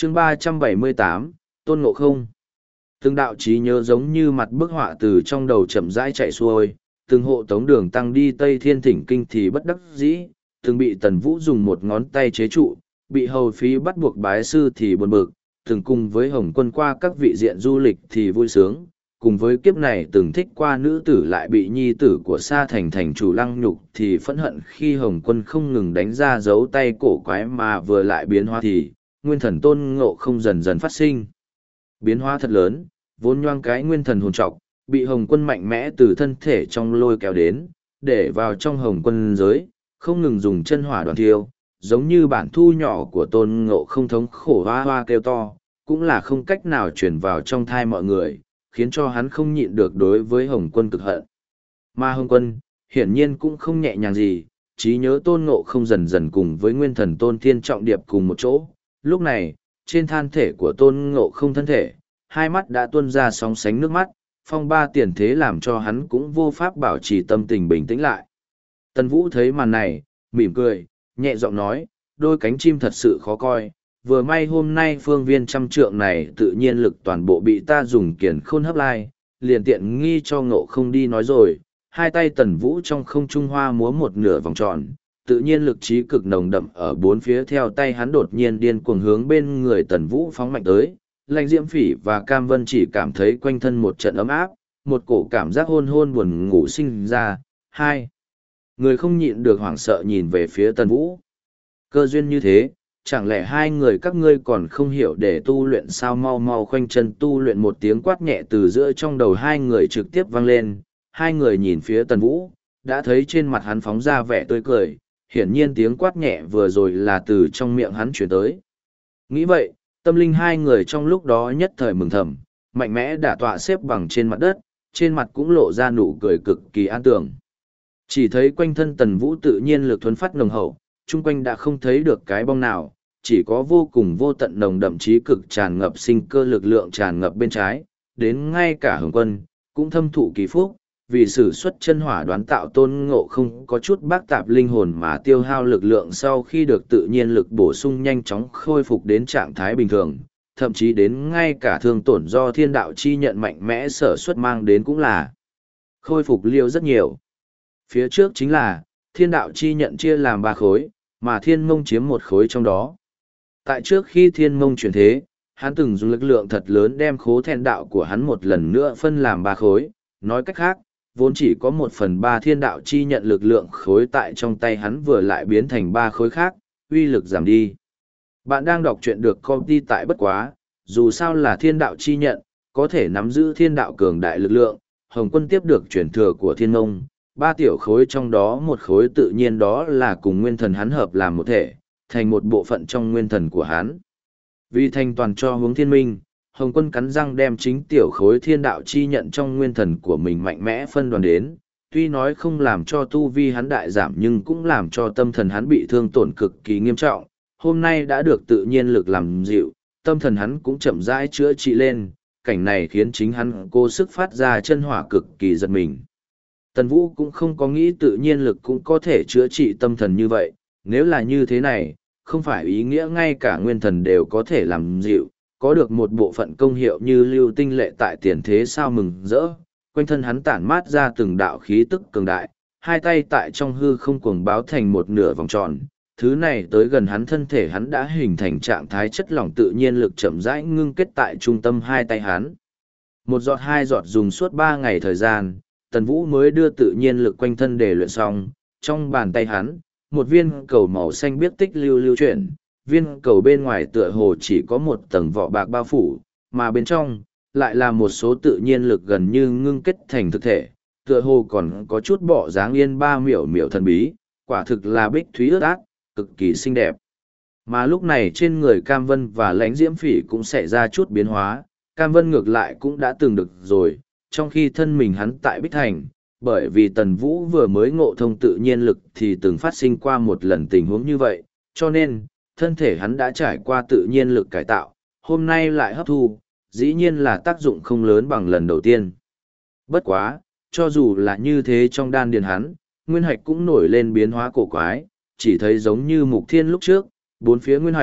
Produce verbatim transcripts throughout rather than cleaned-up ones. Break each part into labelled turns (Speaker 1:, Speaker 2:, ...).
Speaker 1: chương ba trăm bảy mươi tám, Tôn Ngộ Không. Từng đạo trí nhớ giống như mặt bức họa từ trong đầu chậm rãi chạy xuôi, từng hộ tống đường tăng đi Tây Thiên Thỉnh Kinh thì bất đắc dĩ, từng bị Tần Vũ dùng một ngón tay chế trụ, bị hầu phí bắt buộc bái sư thì buồn bực, từng cùng với Hồng Quân qua các vị diện du lịch thì vui sướng, cùng với kiếp này từng thích qua nữ tử lại bị nhi tử của Sa Thành thành chủ lăng nhục thì phẫn hận khi Hồng Quân không ngừng đánh ra dấu tay cổ quái mà vừa lại biến hóa thì, nguyên thần Tôn Ngộ Không dần dần phát sinh. Biến hóa thật lớn, vốn nhoang cái nguyên thần hồn trọc, bị Hồng Quân mạnh mẽ từ thân thể trong lôi kéo đến, để vào trong Hồng Quân giới, không ngừng dùng chân hỏa đoàn thiêu, giống như bản thu nhỏ của Tôn Ngộ Không thống khổ hoa hoa kêu to, cũng là không cách nào truyền vào trong thai mọi người, khiến cho hắn không nhịn được đối với Hồng Quân cực hận. Mà Hồng Quân, hiển nhiên cũng không nhẹ nhàng gì, trí nhớ Tôn Ngộ Không dần dần cùng với nguyên thần Tôn Thiên Trọng Điệp cùng một chỗ. Lúc này, trên than thể của Tôn Ngộ Không thân thể, hai mắt đã tuôn ra sóng sánh nước mắt, phong ba tiền thế làm cho hắn cũng vô pháp bảo trì tâm tình bình tĩnh lại. Tần Vũ thấy màn này, mỉm cười, nhẹ giọng nói, đôi cánh chim thật sự khó coi, vừa may hôm nay phương viên trăm trượng này tự nhiên lực toàn bộ bị ta dùng kiền khôn hấp lai, liền tiện nghi cho Ngộ Không đi nói rồi, hai tay Tần Vũ trong không trung hoa múa một nửa vòng tròn, tự nhiên lực trí cực nồng đậm ở bốn phía theo tay hắn đột nhiên điên cuồng hướng bên người Tần Vũ phóng mạnh tới. Lãnh Diễm Phỉ và Cam Vân chỉ cảm thấy quanh thân một trận ấm áp, một cổ cảm giác hôn hôn buồn ngủ sinh ra. Hai người không nhịn được hoảng sợ nhìn về phía Tần Vũ. Cơ duyên như thế, chẳng lẽ hai người các ngươi còn không hiểu để tu luyện sao? Mau mau khoanh chân tu luyện. Một tiếng quát nhẹ từ giữa trong đầu hai người trực tiếp vang lên. Hai người nhìn phía Tần Vũ, đã thấy trên mặt hắn phóng ra vẻ tươi cười, hiển nhiên tiếng quát nhẹ vừa rồi là từ trong miệng hắn chuyển tới. Nghĩ vậy, tâm linh hai người trong lúc đó nhất thời mừng thầm, mạnh mẽ đả tọa xếp bằng trên mặt đất, trên mặt cũng lộ ra nụ cười cực kỳ an tường. Chỉ thấy quanh thân Tần Vũ tự nhiên lực thuần phát nồng hậu, chung quanh đã không thấy được cái bong nào, chỉ có vô cùng vô tận nồng đậm chí cực tràn ngập sinh cơ lực lượng tràn ngập bên trái, đến ngay cả Hồng Quân, cũng thâm thụ kỳ phúc, vì sử xuất chân hỏa đoán tạo Tôn Ngộ Không có chút bác tạp linh hồn mà tiêu hao lực lượng sau khi được tự nhiên lực bổ sung nhanh chóng khôi phục đến trạng thái bình thường, thậm chí đến ngay cả thương tổn do thiên đạo chi nhận mạnh mẽ sở xuất mang đến cũng là khôi phục liêu rất nhiều. Phía trước chính là thiên đạo chi nhận chia làm ba khối, mà thiên mông chiếm một khối trong đó. Tại trước khi thiên mông chuyển thế, hắn từng dùng lực lượng thật lớn đem khố thẹn đạo của hắn một lần nữa phân làm ba khối, nói cách khác, vốn chỉ có một phần ba thiên đạo chi nhận lực lượng khối tại trong tay hắn vừa lại biến thành ba khối khác, uy lực giảm đi. Bạn đang đọc truyện được công ty tại bất quá, dù sao là thiên đạo chi nhận, có thể nắm giữ thiên đạo cường đại lực lượng, Hồng Quân tiếp được truyền thừa của thiên mông, ba tiểu khối trong đó một khối tự nhiên đó là cùng nguyên thần hắn hợp làm một thể, thành một bộ phận trong nguyên thần của hắn. Vì thành toàn cho hướng thiên minh, Hồng Quân cắn răng đem chính tiểu khối thiên đạo chi nhận trong nguyên thần của mình mạnh mẽ phân đoàn đến, tuy nói không làm cho tu vi hắn đại giảm nhưng cũng làm cho tâm thần hắn bị thương tổn cực kỳ nghiêm trọng, hôm nay đã được tự nhiên lực làm dịu, tâm thần hắn cũng chậm rãi chữa trị lên, cảnh này khiến chính hắn cố sức phát ra chân hỏa cực kỳ giật mình. Tần Vũ cũng không có nghĩ tự nhiên lực cũng có thể chữa trị tâm thần như vậy, nếu là như thế này, không phải ý nghĩa ngay cả nguyên thần đều có thể làm dịu, có được một bộ phận công hiệu như lưu tinh lệ tại tiền thế sao mừng rỡ, quanh thân hắn tản mát ra từng đạo khí tức cường đại, hai tay tại trong hư không cuồng báo thành một nửa vòng tròn, thứ này tới gần hắn thân thể hắn đã hình thành trạng thái chất lỏng tự nhiên lực chậm rãi ngưng kết tại trung tâm hai tay hắn. Một giọt hai giọt dùng suốt ba ngày thời gian, Tần Vũ mới đưa tự nhiên lực quanh thân để luyện xong, trong bàn tay hắn, một viên cầu màu xanh biếc tích lưu lưu chuyển, viên cầu bên ngoài tựa hồ chỉ có một tầng vỏ bạc bao phủ, mà bên trong, lại là một số tự nhiên lực gần như ngưng kết thành thực thể, tựa hồ còn có chút bỏ dáng yên ba miểu miểu thần bí, quả thực là bích thúy ướt át, cực kỳ xinh đẹp. Mà lúc này trên người Cam Vân và Lãnh Diễm Phỉ cũng xảy ra chút biến hóa, Cam Vân ngược lại cũng đã từng được rồi, trong khi thân mình hắn tại Bích Thành, bởi vì Tần Vũ vừa mới ngộ thông tự nhiên lực thì từng phát sinh qua một lần tình huống như vậy, cho nên, thân thể hắn đã trải qua tự nhiên lực cải tạo, hôm nay lại hấp thu, dĩ nhiên là tác dụng không lớn bằng lần đầu tiên. Bất quá, cho dù là như thế trong đan điền hắn, nguyên hạch cũng nổi lên biến hóa cổ quái, chỉ thấy giống như mục thiên lúc trước, bốn phía nguyên hạch,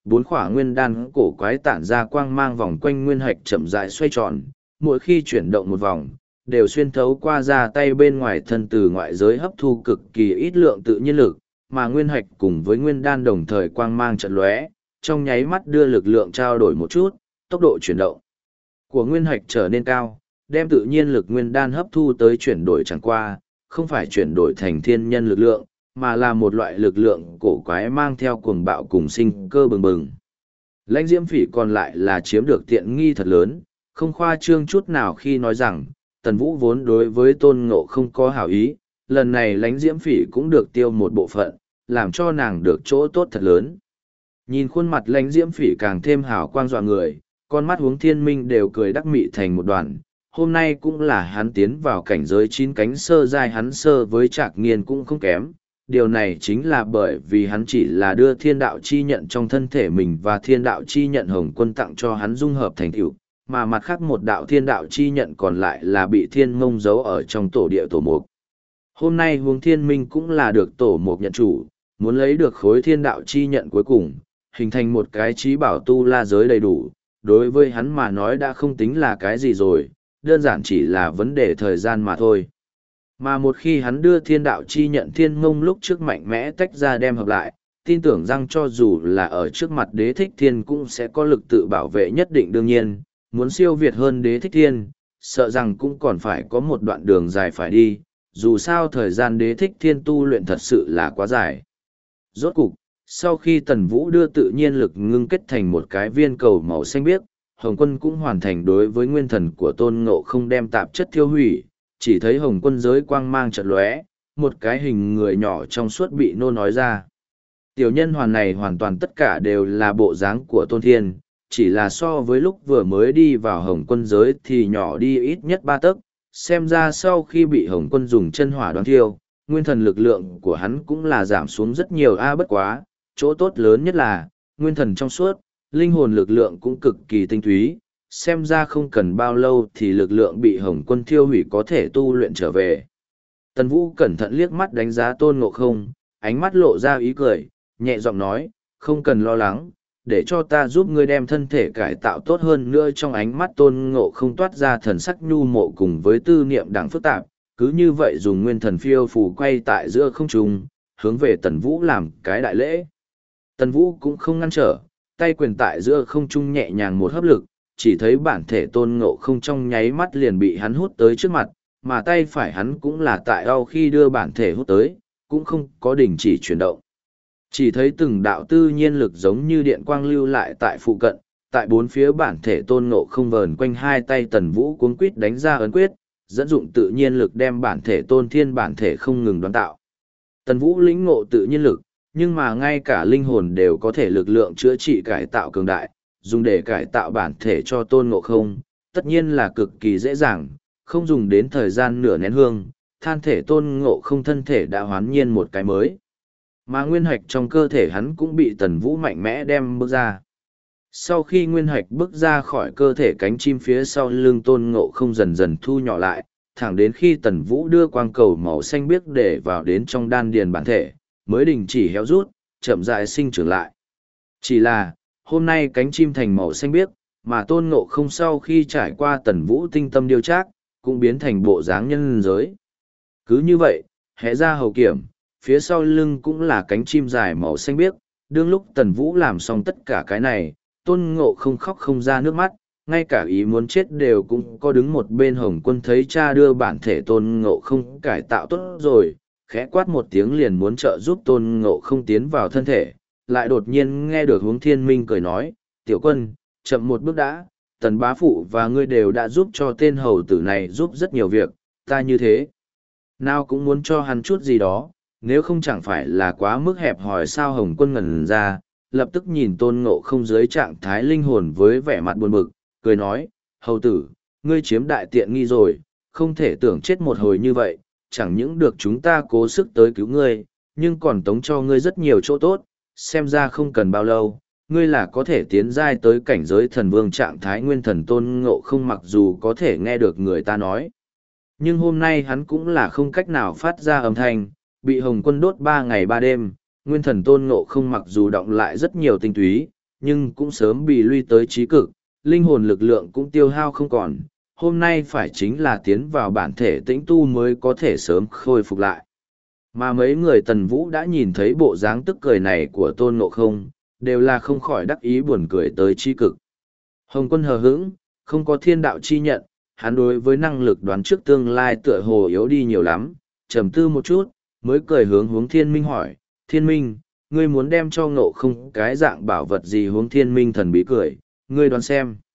Speaker 1: bốn khỏa nguyên đan cổ quái tản ra quang mang vòng quanh nguyên hạch chậm rãi xoay tròn, mỗi khi chuyển động một vòng, đều xuyên thấu qua ra tay bên ngoài thân từ ngoại giới hấp thu cực kỳ ít lượng tự nhiên lực, mà nguyên hạch cùng với nguyên đan đồng thời quang mang trận lóe, trong nháy mắt đưa lực lượng trao đổi một chút, tốc độ chuyển động của nguyên hạch trở nên cao, đem tự nhiên lực nguyên đan hấp thu tới chuyển đổi chẳng qua, không phải chuyển đổi thành thiên nhân lực lượng, mà là một loại lực lượng cổ quái mang theo cuồng bạo cùng sinh cơ bừng bừng. Lãnh Diễm Phỉ còn lại là chiếm được tiện nghi thật lớn, không khoa trương chút nào khi nói rằng, Tần Vũ vốn đối với Tôn Ngộ không có hảo ý, lần này Lãnh Diễm Phỉ cũng được tiêu một bộ phận, làm cho nàng được chỗ tốt thật lớn. Nhìn khuôn mặt Lãnh Diễm Phỉ càng thêm hào quang dọa người, con mắt Huống Thiên Minh đều cười đắc mị thành một đoàn. Hôm nay cũng là hắn tiến vào cảnh giới chín cánh sơ giai, hắn sơ với Trạc Nghiên cũng không kém. Điều này chính là bởi vì hắn chỉ là đưa thiên đạo chi nhận trong thân thể mình và thiên đạo chi nhận Hồng Quân tặng cho hắn dung hợp thành tựu, mà mặt khác một đạo thiên đạo chi nhận còn lại là bị thiên mông giấu ở trong tổ địa tổ mục. Hôm nay Huống Thiên Minh cũng là được tổ mục nhận chủ, muốn lấy được khối thiên đạo chi nhận cuối cùng, hình thành một cái trí bảo tu la giới đầy đủ, đối với hắn mà nói đã không tính là cái gì rồi, đơn giản chỉ là vấn đề thời gian mà thôi. Mà một khi hắn đưa thiên đạo chi nhận thiên mông lúc trước mạnh mẽ tách ra đem hợp lại, tin tưởng rằng cho dù là ở trước mặt đế thích thiên cũng sẽ có lực tự bảo vệ nhất định. Đương nhiên, muốn siêu việt hơn đế thích thiên, sợ rằng cũng còn phải có một đoạn đường dài phải đi, dù sao thời gian đế thích thiên tu luyện thật sự là quá dài. Rốt cục, sau khi Tần Vũ đưa tự nhiên lực ngưng kết thành một cái viên cầu màu xanh biếc, Hồng Quân cũng hoàn thành đối với nguyên thần của Tôn Ngộ không đem tạp chất thiêu hủy, chỉ thấy Hồng Quân giới quang mang chợt lóe, một cái hình người nhỏ trong suốt bị nô nói ra. Tiểu nhân hoàn này hoàn toàn tất cả đều là bộ dáng của Tôn Thiên, chỉ là so với lúc vừa mới đi vào Hồng Quân giới thì nhỏ đi ít nhất ba tấc, xem ra sau khi bị Hồng Quân dùng chân hỏa đoán thiêu, nguyên thần lực lượng của hắn cũng là giảm xuống rất nhiều. A bất quá, chỗ tốt lớn nhất là, nguyên thần trong suốt, linh hồn lực lượng cũng cực kỳ tinh túy, xem ra không cần bao lâu thì lực lượng bị Hồng Quân thiêu hủy có thể tu luyện trở về. Tần Vũ cẩn thận liếc mắt đánh giá Tôn Ngộ không, ánh mắt lộ ra ý cười, nhẹ giọng nói, không cần lo lắng, để cho ta giúp ngươi đem thân thể cải tạo tốt hơn nữa. Trong ánh mắt Tôn Ngộ không toát ra thần sắc nhu mộ cùng với tư niệm đẳng phức tạp, cứ như vậy dùng nguyên thần phiêu phù quay tại giữa không trung, hướng về Tần Vũ làm cái đại lễ. Tần Vũ cũng không ngăn trở, tay quyền tại giữa không trung nhẹ nhàng một hấp lực, chỉ thấy bản thể Tôn Ngộ không trong nháy mắt liền bị hắn hút tới trước mặt, mà tay phải hắn cũng là tại đau khi đưa bản thể hút tới, cũng không có đình chỉ chuyển động. Chỉ thấy từng đạo tư nhiên lực giống như điện quang lưu lại tại phụ cận, tại bốn phía bản thể Tôn Ngộ không vờn quanh hai tay Tần Vũ cuống quýt đánh ra ấn quyết, dẫn dụng tự nhiên lực đem bản thể Tôn Thiên bản thể không ngừng đoán tạo. Tần Vũ lĩnh ngộ tự nhiên lực, nhưng mà ngay cả linh hồn đều có thể lực lượng chữa trị cải tạo cường đại, dùng để cải tạo bản thể cho Tôn Ngộ không, tất nhiên là cực kỳ dễ dàng, không dùng đến thời gian nửa nén hương, than thể Tôn Ngộ không thân thể đã hoán nhiên một cái mới. Mà nguyên hạch trong cơ thể hắn cũng bị Tần Vũ mạnh mẽ đem bước ra. Sau khi nguyên hạch bước ra khỏi cơ thể, cánh chim phía sau lưng Tôn Ngộ không dần dần thu nhỏ lại, thẳng đến khi Tần Vũ đưa quang cầu màu xanh biếc để vào đến trong đan điền bản thể, mới đình chỉ héo rút, chậm rãi sinh trưởng lại. Chỉ là, hôm nay cánh chim thành màu xanh biếc, mà Tôn Ngộ không sau khi trải qua Tần Vũ tinh tâm điều trác, cũng biến thành bộ dáng nhân giới. Cứ như vậy, hé ra hầu kiểm, phía sau lưng cũng là cánh chim dài màu xanh biếc. Đương lúc Tần Vũ làm xong tất cả cái này, Tôn Ngộ không khóc không ra nước mắt, ngay cả ý muốn chết đều cũng có đứng một bên Hồng Quân thấy cha đưa bản thể Tôn Ngộ không cải tạo tốt rồi, khẽ quát một tiếng liền muốn trợ giúp Tôn Ngộ không tiến vào thân thể, lại đột nhiên nghe được Huống Thiên Minh cười nói, tiểu quân, chậm một bước đã, Tần bá phụ và ngươi đều đã giúp cho tên hầu tử này giúp rất nhiều việc, ta như thế nào cũng muốn cho hắn chút gì đó, nếu không chẳng phải là quá mức hẹp hòi sao. Hồng Quân ngẩn ra, lập tức nhìn Tôn Ngộ không dưới trạng thái linh hồn với vẻ mặt buồn bực, cười nói, hầu tử, ngươi chiếm đại tiện nghi rồi, không thể tưởng chết một hồi như vậy, chẳng những được chúng ta cố sức tới cứu ngươi, nhưng còn tống cho ngươi rất nhiều chỗ tốt, xem ra không cần bao lâu, ngươi là có thể tiến giai tới cảnh giới thần vương trạng thái nguyên thần. Tôn Ngộ không mặc dù có thể nghe được người ta nói, nhưng hôm nay hắn cũng là không cách nào phát ra âm thanh, bị Hồng Quân đốt ba ngày ba đêm, nguyên thần Tôn Ngộ không mặc dù động lại rất nhiều tinh túy, nhưng cũng sớm bị lui tới trí cực, linh hồn lực lượng cũng tiêu hao không còn, hôm nay phải chính là tiến vào bản thể tĩnh tu mới có thể sớm khôi phục lại. Mà mấy người Tần Vũ đã nhìn thấy bộ dáng tức cười này của Tôn Ngộ Không, đều là không khỏi đắc ý buồn cười tới chi cực. Hồng Quân hờ hững, không có thiên đạo chi nhận, hắn đối với năng lực đoán trước tương lai tựa hồ yếu đi nhiều lắm, trầm tư một chút, mới cười hướng hướng Thiên Minh hỏi, Thiên Minh, ngươi muốn đem cho Ngộ Không cái dạng bảo vật gì hướng Thiên Minh thần bí cười, ngươi đoán xem.